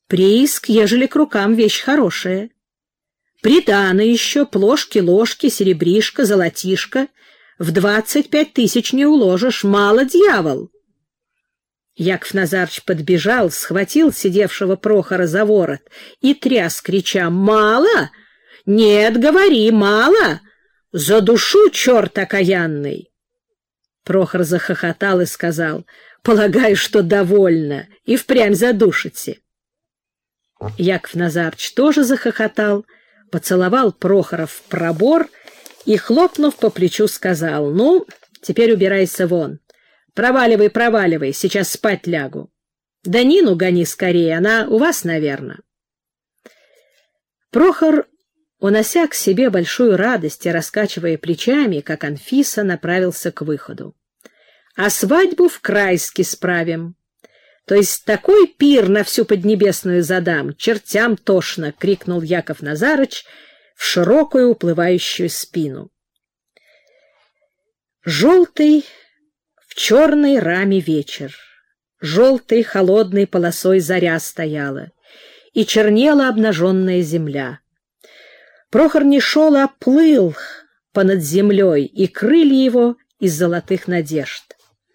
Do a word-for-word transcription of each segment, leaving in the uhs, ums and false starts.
Прииск, ежели к рукам вещь хорошая. Притано еще плошки-ложки, серебришко, золотишко. В двадцать пять тысяч не уложишь, мало, дьявол. Яков Назарыч подбежал, схватил сидевшего Прохора за ворот и тряс, крича: «Мало? Нет, говори, мало! За душу, черт окаянный!» Прохор захохотал и сказал: «Полагаю, что довольно, и впрямь задушите». Яков Назарыч тоже захохотал, поцеловал Прохора в пробор и, хлопнув по плечу, сказал: «Ну, теперь убирайся вон. Проваливай, проваливай, сейчас спать лягу. Да Нину гони скорее, она у вас, наверное». Прохор, унося к себе большую радость и раскачивая плечами, как Анфиса, направился к выходу. «А свадьбу в Крайске справим. То есть такой пир на всю Поднебесную задам, чертям тошно!» — крикнул Яков Назарыч в широкую уплывающую спину. Желтый в черной раме вечер, желтой холодной полосой заря стояла, и чернела обнаженная земля. Прохор не шел, а плыл понад землей, и крылья его из золотых надежд.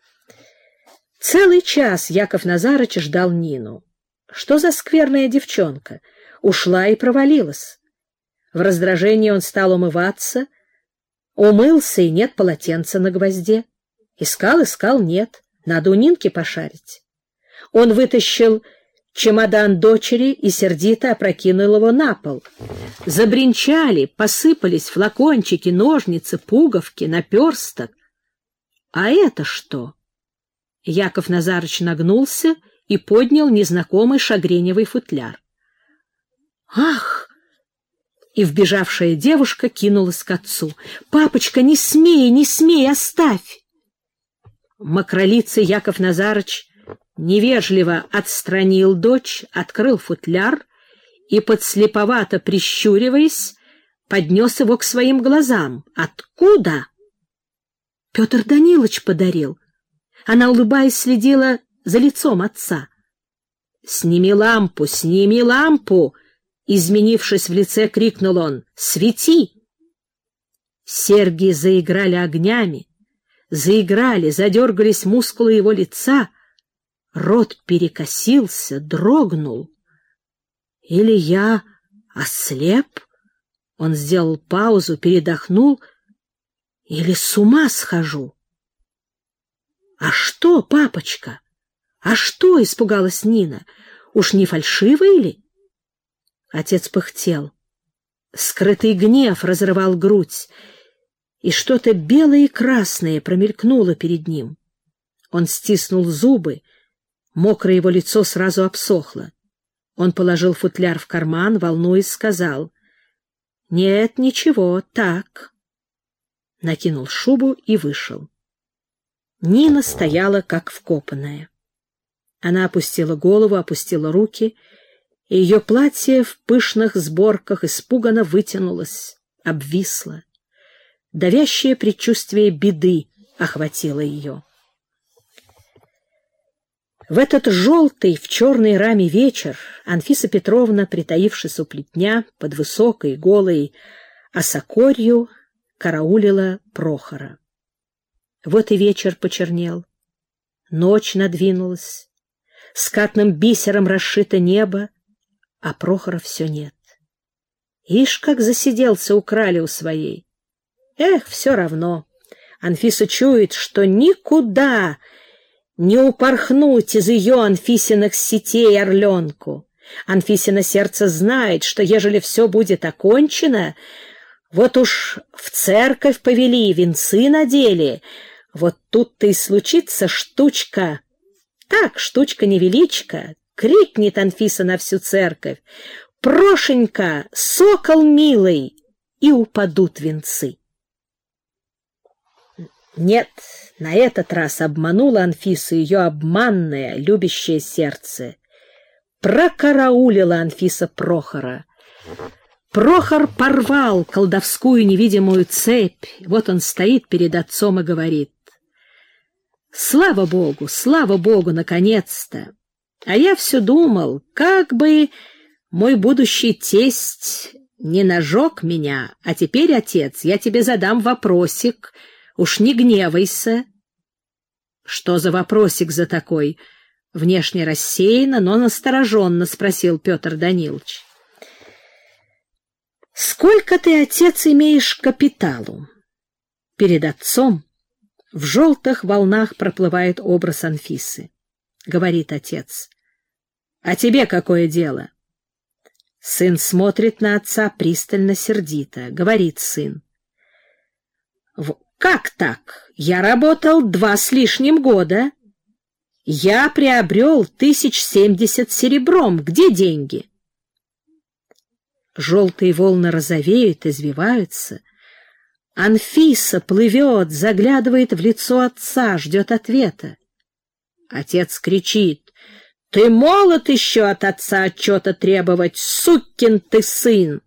Целый час Яков Назарыч ждал Нину. Что за скверная девчонка? Ушла и провалилась. В раздражении он стал умываться, умылся, и нет полотенца на гвозде. Искал, искал, нет. Надо у Нинки пошарить. Он вытащил чемодан дочери и сердито опрокинул его на пол. Забринчали, посыпались флакончики, ножницы, пуговки, наперсток. А это что? Яков Назарыч нагнулся и поднял незнакомый шагреневый футляр. «Ах!» И вбежавшая девушка кинулась к отцу. «Папочка, не смей, не смей, оставь!» Мокролицый Яков Назарыч невежливо отстранил дочь, открыл футляр и, подслеповато прищуриваясь, поднес его к своим глазам. «Откуда?» «Петр Данилович подарил». Она, улыбаясь, следила за лицом отца. «Сними лампу, сними лампу!» Изменившись в лице, крикнул он: «Свети!» Серьги заиграли огнями, заиграли, задергались мускулы его лица, рот перекосился, дрогнул. «Или я ослеп?» Он сделал паузу, передохнул. «Или с ума схожу?» «А что, папочка? А что?» — испугалась Нина. «Уж не фальшивый ли?» Отец пыхтел. Скрытый гнев разрывал грудь, и что-то белое и красное промелькнуло перед ним. Он стиснул зубы, мокрое его лицо сразу обсохло. Он положил футляр в карман, волнуясь, сказал: «Нет, ничего, так». Накинул шубу и вышел. Нина стояла как вкопанная. Она опустила голову, опустила руки, и ее платье в пышных сборках испуганно вытянулось, обвисло. Давящее предчувствие беды охватило ее. В этот желтый в черной раме вечер Анфиса Петровна, притаившись у плетня под высокой голой осокорью, караулила Прохора. Вот и вечер почернел, ночь надвинулась, скатным бисером расшито небо, а Прохора все нет. Ишь, как засиделся у крали у своей. Эх, все равно. Анфиса чует, что никуда не упорхнуть из ее Анфисиных сетей орленку. Анфисино сердце знает, что ежели все будет окончено, вот уж в церковь повели, венцы надели, вот тут-то и случится штучка. Так, штучка невеличка, крикнет Анфиса на всю церковь: «Прошенька, сокол милый!» и упадут венцы. Нет, на этот раз обманула Анфису ее обманное, любящее сердце. Прокараулила Анфиса Прохора. Прохор порвал колдовскую невидимую цепь. Вот он стоит перед отцом и говорит: «Слава Богу, слава Богу, наконец-то! А я все думал, как бы мой будущий тесть не нажег меня, а теперь, отец, я тебе задам вопросик, уж не гневайся. Что за вопросик за такой? Внешне рассеянно, но настороженно спросил Петр Данилович. Сколько ты, отец, имеешь капиталу? Перед отцом в желтых волнах проплывает образ Анфисы. Говорит отец. А тебе какое дело? Сын смотрит на отца пристально, сердито. Говорит сын. Как так? Я работал два с лишним года. Я приобрел тысяч семьдесят серебром. Где деньги? Желтые волны розовеют, извиваются. Анфиса плывет, заглядывает в лицо отца, ждет ответа. Отец кричит. Ты молод еще от отца отчета требовать, сукин ты сын!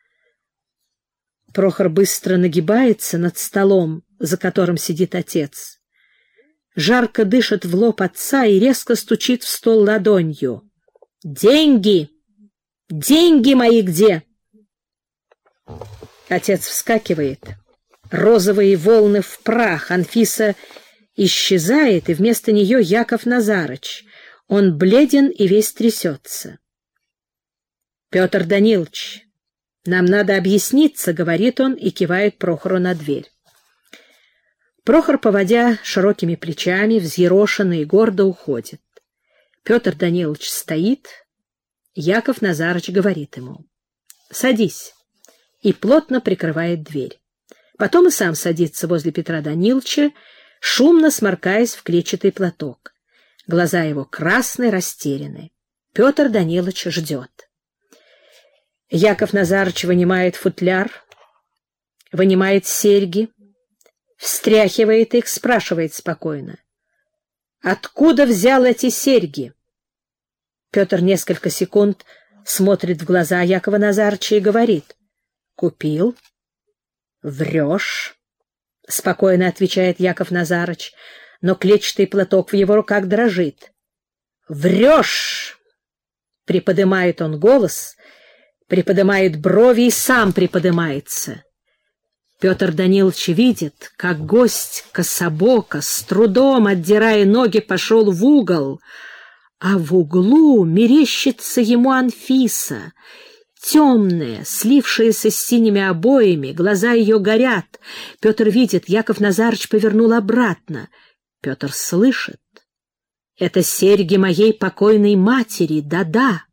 Прохор быстро нагибается над столом, за которым сидит отец. Жарко дышит в лоб отца и резко стучит в стол ладонью. «Деньги! Деньги мои где?» Отец вскакивает. Розовые волны в прах. Анфиса исчезает, и вместо нее Яков Назарыч. Он бледен и весь трясется. «Петр Данилович, нам надо объясниться», — говорит он и кивает Прохору на дверь. Прохор, поводя широкими плечами, взъерошенно и гордо уходит. Петр Данилович стоит. Яков Назарыч говорит ему. «Садись», и плотно прикрывает дверь. Потом и сам садится возле Петра Даниловича, шумно сморкаясь в клетчатый платок. Глаза его красные, растеряны. Петр Данилович ждет. Яков Назарыч вынимает футляр, вынимает серьги, встряхивает их, спрашивает спокойно. «Откуда взял эти серьги?» Петр несколько секунд смотрит в глаза Якова Назарыча и говорит. «Купил». «Врешь», — спокойно отвечает Яков Назарыч, но клетчатый платок в его руках дрожит. «Врешь!» — приподымает он голос, приподымает брови и сам приподымается. Петр Данилович видит, как гость кособоко, с трудом отдирая ноги, пошел в угол, а в углу мерещится ему Анфиса, темная, слившаяся с синими обоями, глаза ее горят. Петр видит, Яков Назарыч повернул обратно. Петр слышит. Это серьги моей покойной матери, да-да.